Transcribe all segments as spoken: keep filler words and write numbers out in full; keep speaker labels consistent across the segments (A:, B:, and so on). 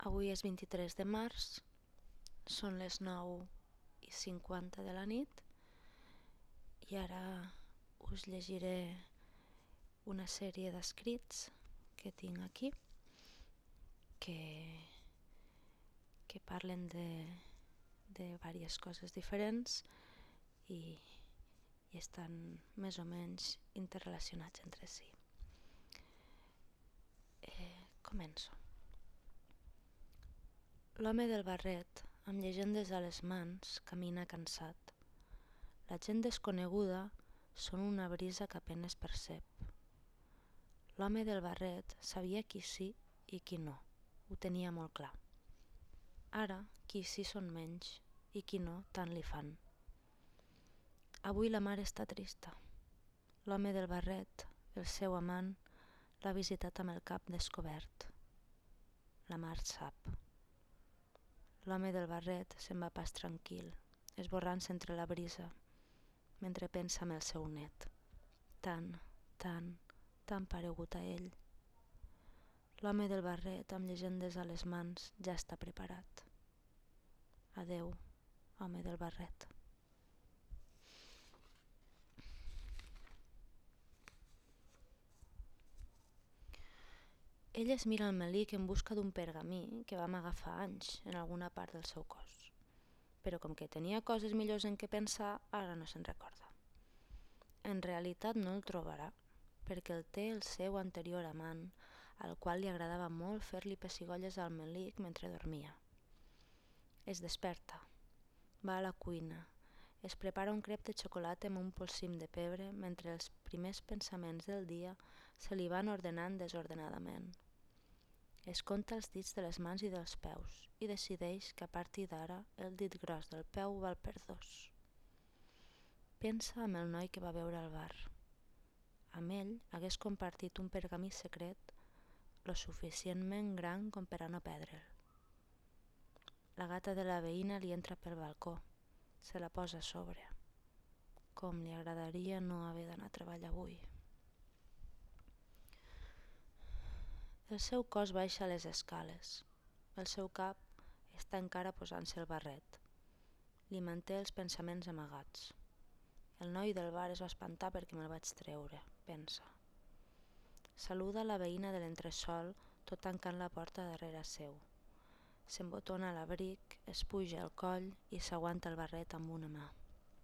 A: Avui és vint-i-tres de març, són les nou i cinquanta de la nit i ara us llegiré una sèrie d'escrits que tinc aquí que, que parlen de, de diverses coses diferents i, i estan més o menys interrelacionats entre si. Eh, començo. L'home del barret, amb llegendes a les mans, camina cansat. La gent desconeguda són una brisa que apenes percep. L'home del barret sabia qui sí i qui no, ho tenia molt clar. Ara, qui sí són menys i qui no tant li fan. Avui la mare està trista. L'home del barret, el seu amant, l'ha visitat amb el cap descobert. La mar sap. L'home del barret se'n va pas tranquil, esborrant-se entre la brisa, mentre pensa en el seu net. Tan, tan, tan paregut a ell. L'home del barret, amb llegendes a les mans, ja està preparat. Adeu, home del barret. Ell es mira el melic en busca d'un pergamí que vam agafar anys en alguna part del seu cos. Però com que tenia coses millors en què pensar, ara no se'n recorda. En realitat no el trobarà, perquè el té el seu anterior amant, al qual li agradava molt fer-li pessigolles al melic mentre dormia. Es desperta, va a la cuina, es prepara un crep de xocolata amb un polsim de pebre mentre els primers pensaments del dia se li van ordenant desordenadament. Es compta els dits de les mans i dels peus i decideix que a partir d'ara el dit gros del peu val per dos. Pensa en el noi que va veure al bar. Amb ell hagués compartit un pergamí secret lo suficientment gran com per a no perdre'l. La gata de la veïna li entra pel balcó, se la posa a sobre. Com li agradaria no haver d'anar a treballar avui. El seu cos baixa les escales. El seu cap està encara posant-se el barret. Li manté els pensaments amagats. El noi del bar es va espantar perquè me'l vaig treure, pensa. Saluda la veïna de l'entresòl tot tancant la porta darrere seu. S'embotona l'abric, es puja el coll i s'aguanta el barret amb una mà.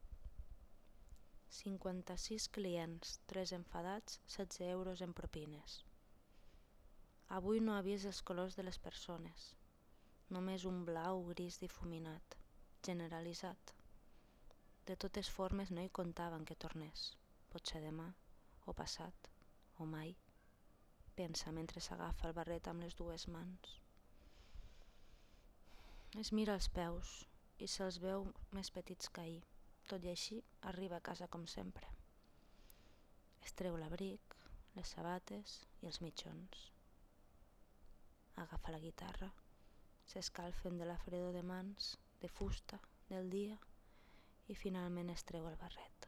A: cinquanta-sis clients, tres enfadats, setze euros en propines. Avui no ha vist els colors de les persones, només un blau gris difuminat, generalitzat. De totes formes no hi comptaven que tornés, potser demà, o passat, o mai, pensa mentre s'agafa el barret amb les dues mans. Es mira els peus i se'ls veu més petits que ahir, tot i així arriba a casa com sempre. Es treu l'abric, les sabates i els mitjons. Agafa la guitarra, s'escalfen de la fredor de mans, de fusta, del dia i finalment es treu el barret.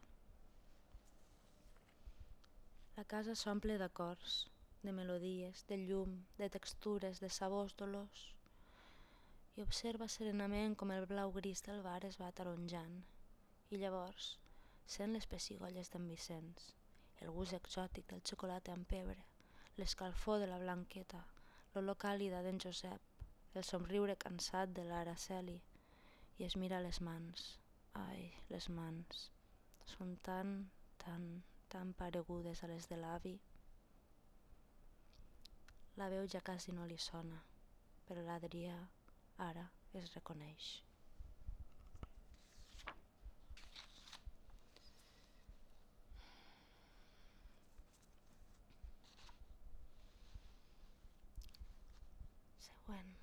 A: La casa s'omple d'acords, de melodies, de llum, de textures, de sabors, d'olors i observa serenament com el blau gris del bar es va ataronjant i llavors sent les pessigolles d'en Vicenç, el gust exòtic del xocolata amb pebre, l'escalfor de la blanqueta, l'olor càlida d'en Josep, el somriure cansat de l'Araceli i es mira les mans. Ai, les mans. Són tan, tan, tan paregudes a les de l'avi. La veu ja quasi no li sona, però l'Adrià ara es reconeix. Següent.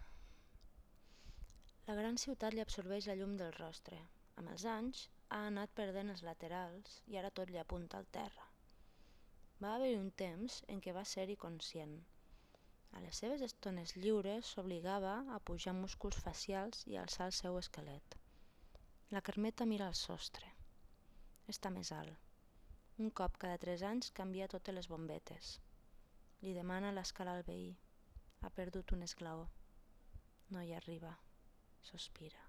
A: La gran ciutat li absorbeix la llum del rostre. Amb els anys ha anat perdent els laterals i ara tot li apunta al terra. Va haver-hi un temps en què va ser-hi conscient. A les seves estones lliures s'obligava a pujar músculs facials i alçar el seu esquelet. La Carmeta mira al sostre. Està més alt. Un cop cada tres anys canvia totes les bombetes. Li demana l'escala al veí. Ha perdut un esglaó. No hi arriba. Sospira.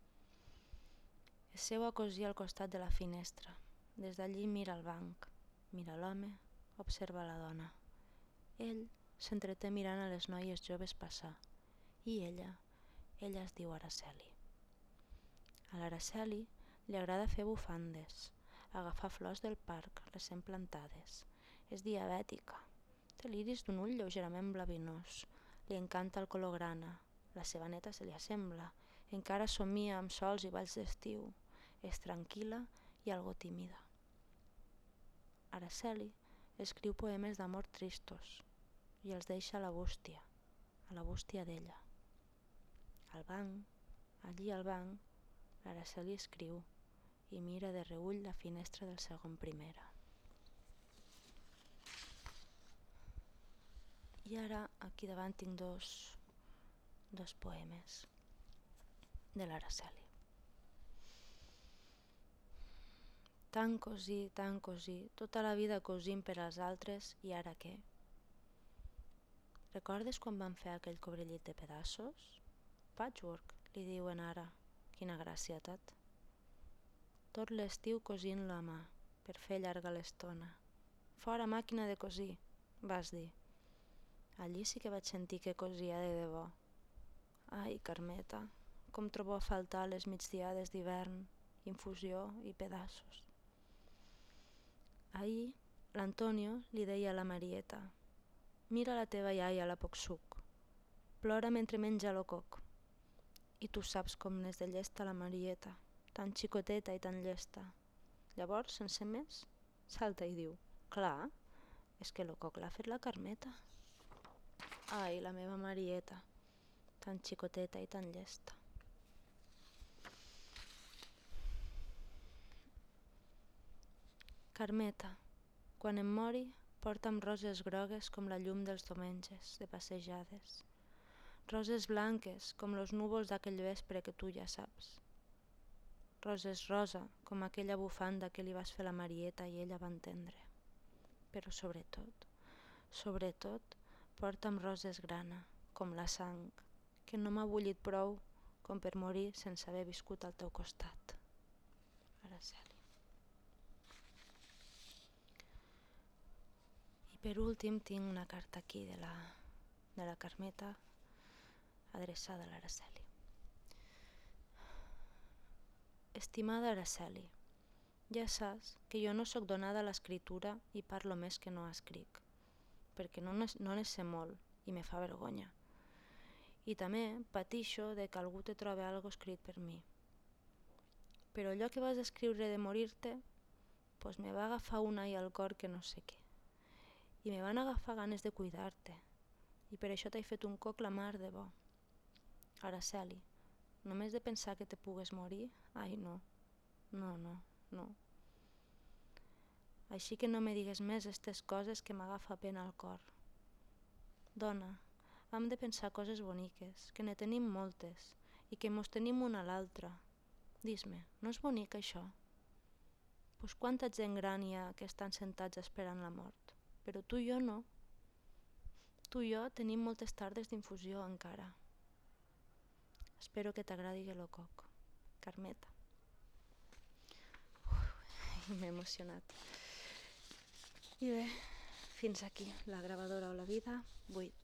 A: Es seu a cosir al costat de la finestra. Des d'allí mira el banc. Mira l'home. Observa la dona. Ell s'entreté mirant a les noies joves passar. I ella, ella es diu Araceli. A l'Araceli li agrada fer bufandes, agafar flors del parc recent plantades. És diabètica. Té l'iris d'un ull lleugerament blavinós. Li encanta el color grana. La seva neta se li assembla. Encara somia amb sols i balls d'estiu. És tranquil·la i algo tímida. Araceli escriu poemes d'amor tristos i els deixa a la bústia, a la bústia d'ella. Al banc, allí al banc, l'Araceli escriu i mira de reüll la finestra del segon primera. I ara aquí davant tinc dos, dos poemes de l'Araceli. Tant cosir, tant cosir, tota la vida cosint per als altres i ara què? Recordes quan vam fer aquell cobrellit de pedaços? Patchwork, li diuen ara. Quina gracietat. Tot l'estiu cosint la mà, per fer llarga l'estona. Fora màquina de cosir, vas dir. Allí sí que vaig sentir que cosia de debò. Ai, Carmeta, com trobo a faltar les migdiades d'hivern, infusió i pedaços. Ahir l'Antonio li deia a la Marieta: mira la teva iaia, la Poc-suc. Plora mentre menja lo coc. I tu saps com n'és de llesta la Marieta, tan xicoteta i tan llesta. Llavors, sense més, salta i diu: clar, és que lo coc l'ha fet la Carmeta. Ai, la meva Marieta, tan xicoteta i tan llesta. Carmeta, quan em mori, porta'm roses grogues com la llum dels diumenges de passejades. Roses blanques com los núvols d'aquell vespre que tu ja saps. Roses rosa com aquella bufanda que li vas fer a la Marieta i ella va entendre. Però sobretot, sobretot, porta'm roses grana, com la sang, que no m'ha bullit prou com per morir sense haver viscut al teu costat. Araceli. I per últim tinc una carta aquí de la, de la Carmeta adreçada a l'Araceli. Estimada Araceli, ja saps que jo no sóc donada a l'escriptura i parlo més que no escric, perquè no, no ne sé molt i me fa vergonya. I també patixo de que algú te trobi algo escrit per mi. Però allò que vas escriure de morir-te, pues me va agafar un ai al cor que no sé què. I me van agafar ganes de cuidar-te, i per això t'he fet un coc la mar de bo. Araceli, només de pensar que te pugues morir, ai no, no, no, no. Així que no me digues més estes coses que m'agafa pena al cor. Dona, hem de pensar coses boniques, que ne tenim moltes, i que mos tenim una a l'altra. Dis-me, no és bonic això? Pues quanta gent gran hi ha que estan sentats esperant la mort, però tu i jo no. Tu i jo tenim moltes tardes d'infusió encara. Espero que t'agradi el coc. Carmeta. Ui, m'he emocionat. I bé, fins aquí la gravadora o la vida vuit.